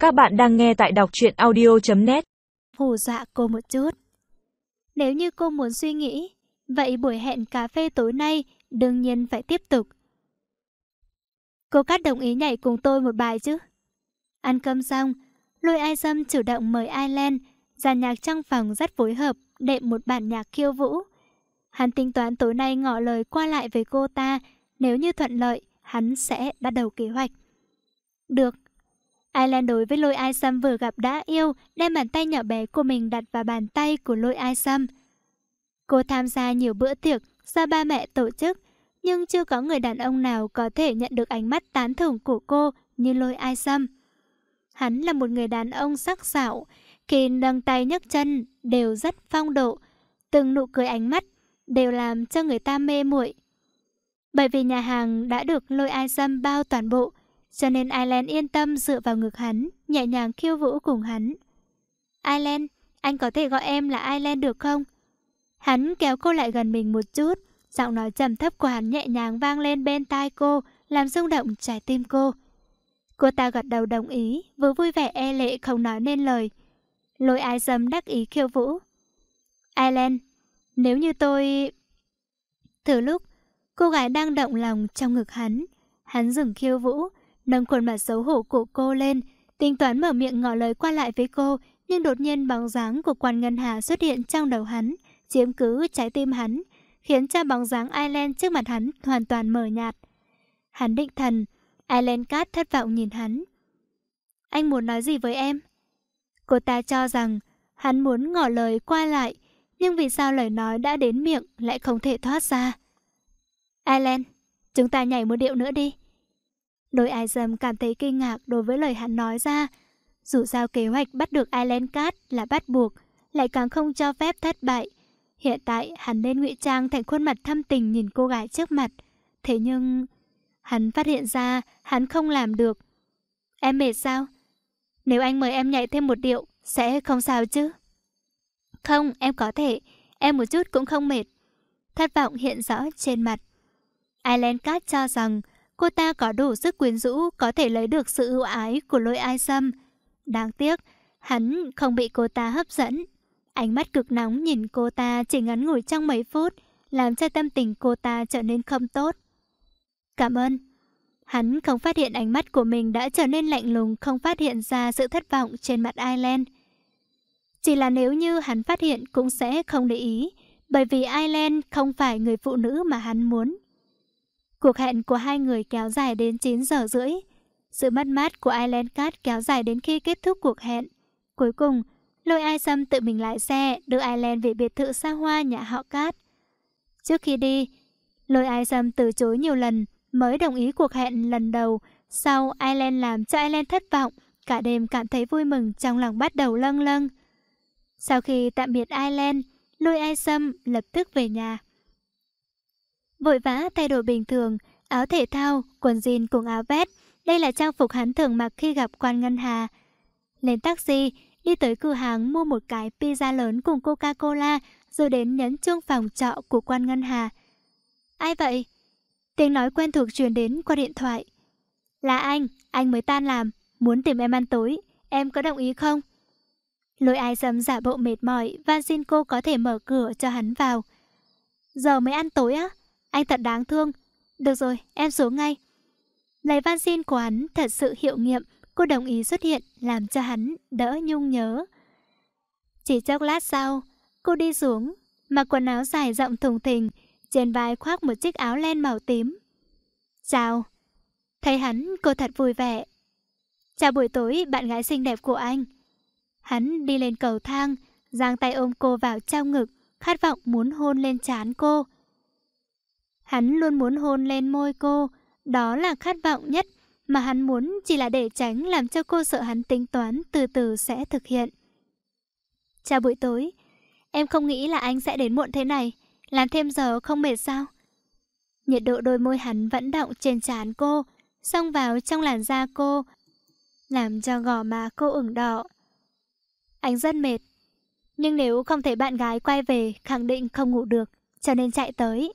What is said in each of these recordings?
Các bạn đang nghe tại đọc truyện audio.net. Hù dọa cô một chút. Nếu như cô muốn suy nghĩ, vậy buổi hẹn cà phê tối nay đương nhiên phải tiếp tục. Cô Cát đồng ý nhảy cùng tôi một bài chứ? Ăn cơm xong, Lôi Ai Dâm chủ động mời Aileen, dàn nhạc trong phòng rất phối hợp, đệm một bản nhạc khiêu vũ. Hắn tính toán tối nay ngỏ lời qua lại với cô ta, nếu như thuận lợi, hắn sẽ bắt đầu kế hoạch. Được. Aileen đối với Lôi Ai Dâm vừa gặp đã yêu, đem bàn tay nhỏ bé của mình đặt vào bàn tay của Lôi Ai Dâm. Cô tham gia nhiều bữa tiệc do ba mẹ tổ chức, nhưng chưa có người đàn ông nào có thể nhận được ánh mắt tán thưởng của cô như Lôi Ai Dâm. Hắn là một người đàn ông sắc sảo, khi nâng tay nhấc chân đều rất phong độ, từng nụ cười ánh mắt đều làm cho người ta mê muội. Bởi vì nhà hàng đã được Lôi Ai Dâm bao toàn bộ, cho nên Aileen yên tâm dựa vào ngực hắn, nhẹ nhàng khiêu vũ cùng hắn. Aileen, anh có thể gọi em là Aileen được không? Hắn kéo cô lại gần mình một chút, giọng nói trầm thấp của hắn nhẹ nhàng vang lên bên tai cô, làm rung động trái tim cô. Cô ta gật đầu đồng ý, vừa vui vẻ e lệ không nói nên lời. Lôi Ai Dâm đắc ý khiêu vũ. Aileen, nếu như tôi... Từ lúc cô gái đang động lòng trong ngực hắn dừng khiêu vũ, nâng khuôn mặt xấu hổ của cô lên, tính toán mở miệng ngỏ lời qua lại với cô, nhưng đột nhiên bóng dáng của Quan Ngân Hà xuất hiện trong đầu hắn, chiếm cứ trái tim hắn, khiến cho bóng dáng Aileen trước mặt hắn hoàn toàn mờ nhạt. Hắn định thần, Aileen Cát thất vọng nhìn hắn. Anh muốn nói gì với em? Cô ta cho rằng hắn muốn ngỏ lời qua lại, nhưng vì sao lời nói đã đến miệng lại không thể thoát ra? Aileen, chúng ta nhảy một điệu nữa đi. Lôi Ai Dâm cảm thấy kinh ngạc đối với lời hắn nói ra. Dù sao kế hoạch bắt được Aileen Cát là bắt buộc, lại càng không cho phép thất bại. Hiện tại hắn nên ngụy trang thành khuôn mặt thâm tình nhìn cô gái trước mặt. Thế nhưng hắn phát hiện ra hắn không làm được. Em mệt sao? Nếu anh mời em nhảy thêm một điệu sẽ không sao chứ? Không, em có thể. Em một chút cũng không mệt. Thất vọng hiện rõ trên mặt. Aileen Cát cho rằng cô ta có đủ sức quyến rũ, có thể lấy được sự ưu ái của Lôi Ai Dâm. Đáng tiếc, hắn không bị cô ta hấp dẫn. Ánh mắt cực nóng nhìn cô ta chỉ ngắn ngủi trong mấy phút, làm cho tâm tình cô ta trở nên không tốt. Cảm ơn. Hắn không phát hiện ánh mắt của mình đã trở nên lạnh lùng, không phát hiện ra sự thất vọng trên mặt Aileen. Chỉ là nếu như hắn phát hiện cũng sẽ không để ý, bởi vì Aileen không phải người phụ nữ mà hắn muốn. Cuộc hẹn của hai người kéo dài đến 9 giờ rưỡi. Sự mất mát của Aileen Cát kéo dài đến khi kết thúc cuộc hẹn. Cuối cùng, Lôi Ai Dâm tự mình lái xe đưa Aileen về biệt thự xa hoa nhà họ Cát. Trước khi đi, Lôi Ai Dâm từ chối nhiều lần mới đồng ý cuộc hẹn lần đầu. Sau, Aileen làm cho Aileen thất vọng, cả đêm cảm thấy vui mừng, trong lòng bắt đầu lâng lâng. Sau khi tạm biệt Aileen, Lôi Ai Dâm lập tức về nhà. Vội vã thay đổi bình thường, áo thể thao, quần jean cùng áo vest. Đây là trang phục hắn thường mặc khi gặp Quan Ngân Hà. Lên taxi, đi tới cửa hàng mua một cái pizza lớn cùng Coca-Cola, rồi đến nhấn chuông phòng trọ của Quan Ngân Hà. Ai vậy? Tiếng nói quen thuộc truyền đến qua điện thoại. Là anh mới tan làm, muốn tìm em ăn tối, em có đồng ý không? Lôi Ai Dâm giả bộ mệt mỏi, van xin cô có thể mở cửa cho hắn vào. Giờ mới ăn tối á? Anh thật đáng thương. Được rồi, em xuống ngay. Lời van xin của hắn thật sự hiệu nghiệm, cô đồng ý xuất hiện làm cho hắn đỡ nhung nhớ. Chỉ chốc lát sau, cô đi xuống, mặc quần áo dài rộng thùng thình, trên vai khoác một chiếc áo len màu tím. Chào. Thấy hắn, cô thật vui vẻ. Chào buổi tối bạn gái xinh đẹp của anh. Hắn đi lên cầu thang, giang tay ôm cô vào trong ngực, khát vọng muốn hôn lên trán cô. Hắn luôn muốn hôn lên môi cô, đó là khát vọng nhất mà hắn muốn, chỉ là để tránh làm cho cô sợ hắn tính toán từ từ sẽ thực hiện. Chào buổi tối, em không nghĩ là anh sẽ đến muộn thế này, làm thêm giờ không mệt sao? Nhiệt độ đôi môi hắn vẫn động trên trán cô, xông vào trong làn da cô, làm cho gò má cô ửng đỏ. Anh rất mệt, nhưng nếu không thấy bạn gái quay về khẳng định không ngủ được, cho nên chạy tới.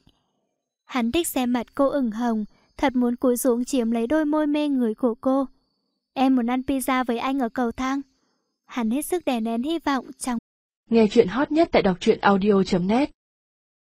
Hắn thích xem mặt cô ửng hồng, thật muốn cúi xuống chiếm lấy đôi môi mê người của cô. Em muốn ăn pizza với anh ở cầu thang. Hắn hết sức đè nén hy vọng trong. Nghe chuyện hot nhất tại đọc truyện audio.net